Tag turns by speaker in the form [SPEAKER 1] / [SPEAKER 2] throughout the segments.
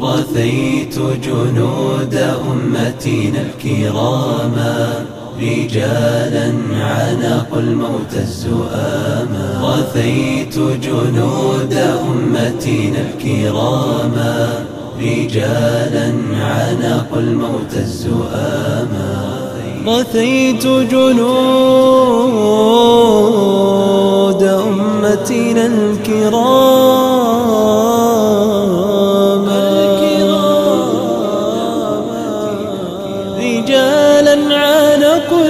[SPEAKER 1] رثيت جنود أمتنا الكراما رجالا عانقوا الموت الزؤاما. رثيت جنود أمتنا الكراما رجالا عانقوا الموت الزؤاما. رثيت جنود أمتنا الكراما رجالا عانقوا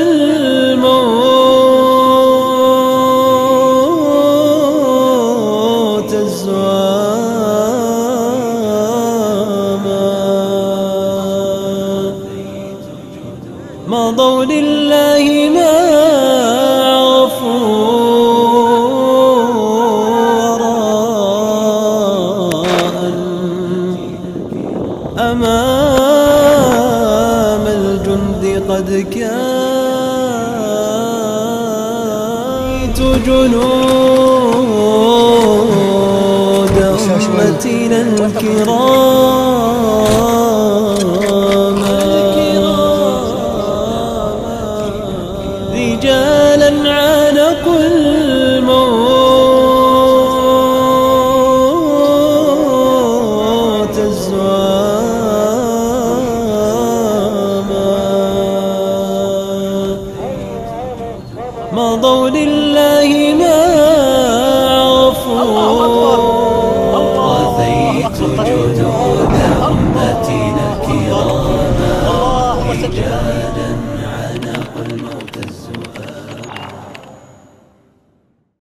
[SPEAKER 1] الموت الزؤاما. مضوا لله ما عرفوا وراء أمام الجند قد كانت جنود أمتنا الكرام